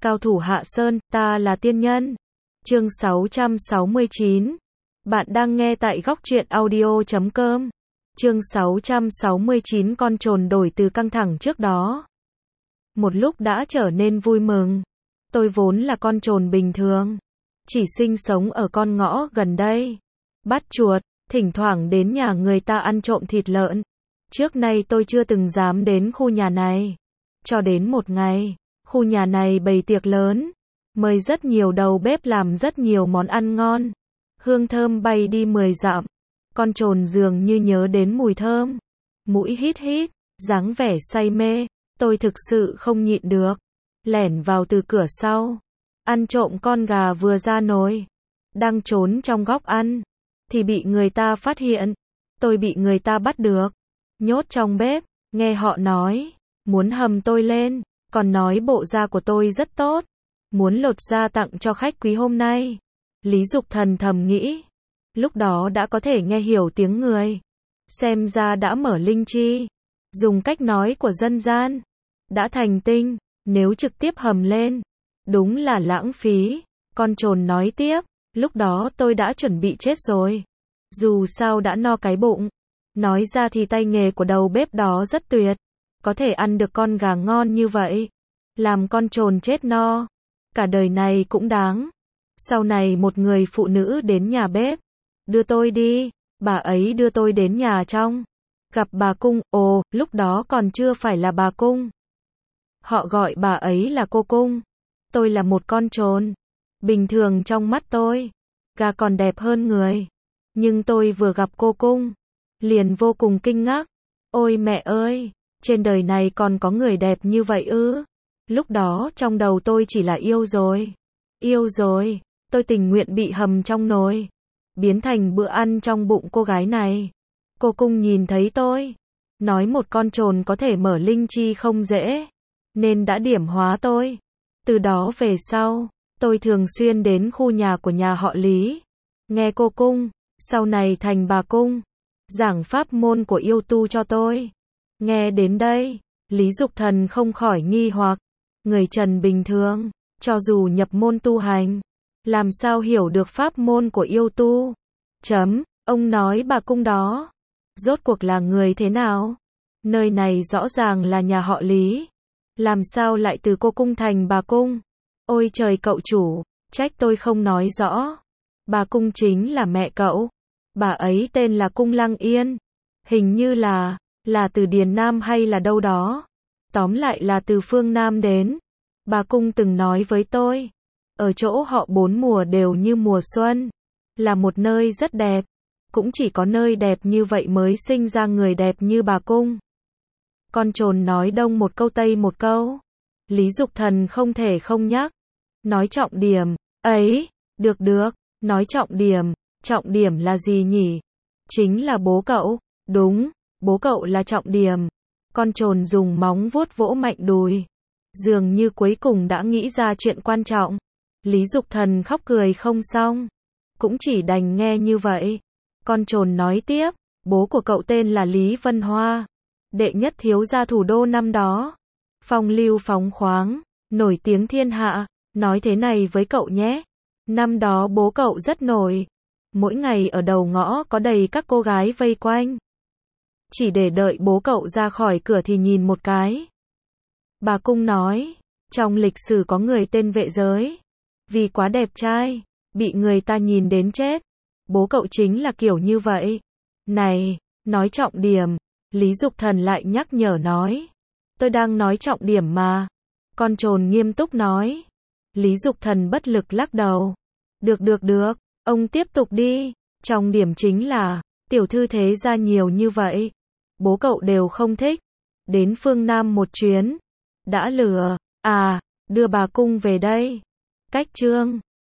Cao thủ Hạ Sơn, ta là tiên nhân. Chương 669. Bạn đang nghe tại góc truyện audio.com. Chương 669. Con trồn đổi từ căng thẳng trước đó một lúc đã trở nên vui mừng. Tôi vốn là con trồn bình thường, chỉ sinh sống ở con ngõ gần đây, bắt chuột, thỉnh thoảng đến nhà người ta ăn trộm thịt lợn. Trước nay tôi chưa từng dám đến khu nhà này. Cho đến một ngày, khu nhà này bày tiệc lớn, mời rất nhiều đầu bếp làm rất nhiều món ăn ngon. Hương thơm bay đi 10 dặm. Con trồn dường như nhớ đến mùi thơm. Mũi hít hít, dáng vẻ say mê. Tôi thực sự không nhịn được. Lẻn vào từ cửa sau. Ăn trộm con gà vừa ra nồi. Đang trốn trong góc ăn. Thì bị người ta phát hiện. Tôi bị người ta bắt được. Nhốt trong bếp. Nghe họ nói. Muốn hầm tôi lên. Còn nói bộ da của tôi rất tốt. Muốn lột da tặng cho khách quý hôm nay. Lý Dục Thần thầm nghĩ. Lúc đó đã có thể nghe hiểu tiếng người. Xem ra đã mở linh chi. Dùng cách nói của dân gian. Đã thành tinh. Nếu trực tiếp hầm lên. Đúng là lãng phí. Con trồn nói tiếp. Lúc đó tôi đã chuẩn bị chết rồi. Dù sao đã no cái bụng. Nói ra thì tay nghề của đầu bếp đó rất tuyệt. Có thể ăn được con gà ngon như vậy. Làm con trồn chết no. Cả đời này cũng đáng. Sau này một người phụ nữ đến nhà bếp. Đưa tôi đi. Bà ấy đưa tôi đến nhà trong. Gặp bà Cung. Ồ, lúc đó còn chưa phải là bà Cung. Họ gọi bà ấy là cô Cung. Tôi là một con trồn. Bình thường trong mắt tôi. Gà còn đẹp hơn người. Nhưng tôi vừa gặp cô Cung. Liền vô cùng kinh ngạc. Ôi mẹ ơi! Trên đời này còn có người đẹp như vậy ư? Lúc đó trong đầu tôi chỉ là yêu rồi. Yêu rồi. Tôi tình nguyện bị hầm trong nồi. Biến thành bữa ăn trong bụng cô gái này. Cô Cung nhìn thấy tôi. Nói một con trồn có thể mở linh chi không dễ. Nên đã điểm hóa tôi. Từ đó về sau, tôi thường xuyên đến khu nhà của nhà họ Lý. Nghe cô Cung. Sau này thành bà Cung. Giảng pháp môn của yêu tu cho tôi. Nghe đến đây, Lý Dục Thần không khỏi nghi hoặc. Người trần bình thường, cho dù nhập môn tu hành, làm sao hiểu được pháp môn của yêu tu? Ông nói bà Cung đó, rốt cuộc là người thế nào? Nơi này rõ ràng là nhà họ Lý. Làm sao lại từ cô Cung thành bà Cung? Ôi trời cậu chủ, trách tôi không nói rõ. Bà Cung chính là mẹ cậu. Bà ấy tên là Cung Lăng Yên. Hình như là từ Điền Nam hay là đâu đó. Tóm lại là từ phương Nam đến. Bà Cung từng nói với tôi. Ở chỗ họ 4 mùa đều như mùa xuân. Là một nơi rất đẹp. Cũng chỉ có nơi đẹp như vậy mới sinh ra người đẹp như bà Cung. Con trồn nói đông một câu tây một câu. Lý Dục Thần không thể không nhắc. Nói trọng điểm. Ấy, được. Nói trọng điểm là gì nhỉ? Chính là bố cậu. Đúng, bố cậu là trọng điểm. Con trồn dùng móng vuốt vỗ mạnh đùi. Dường như cuối cùng đã nghĩ ra chuyện quan trọng. Lý Dục Thần khóc cười không xong. Cũng chỉ đành nghe như vậy. Con trồn nói tiếp. Bố của cậu tên là Lý Vân Hoa. Đệ nhất thiếu gia thủ đô năm đó. Phong lưu phóng khoáng. Nổi tiếng thiên hạ. Nói thế này với cậu nhé. Năm đó bố cậu rất nổi. Mỗi ngày ở đầu ngõ có đầy các cô gái vây quanh. Chỉ để đợi bố cậu ra khỏi cửa thì nhìn một cái. Bà Cung nói. Trong lịch sử có người tên Vệ Giới. Vì quá đẹp trai. Bị người ta nhìn đến chết. Bố cậu chính là kiểu như vậy. Này, nói trọng điểm. Lý Dục Thần lại nhắc nhở nói. Tôi đang nói trọng điểm mà. Con trồn nghiêm túc nói. Lý Dục Thần bất lực lắc đầu. Được. Ông tiếp tục đi. Trọng điểm chính là. Tiểu thư thế gia nhiều như vậy. Bố cậu đều không thích. Đến phương Nam một chuyến. Đã lừa. Đưa bà Cung về đây. Cách chương.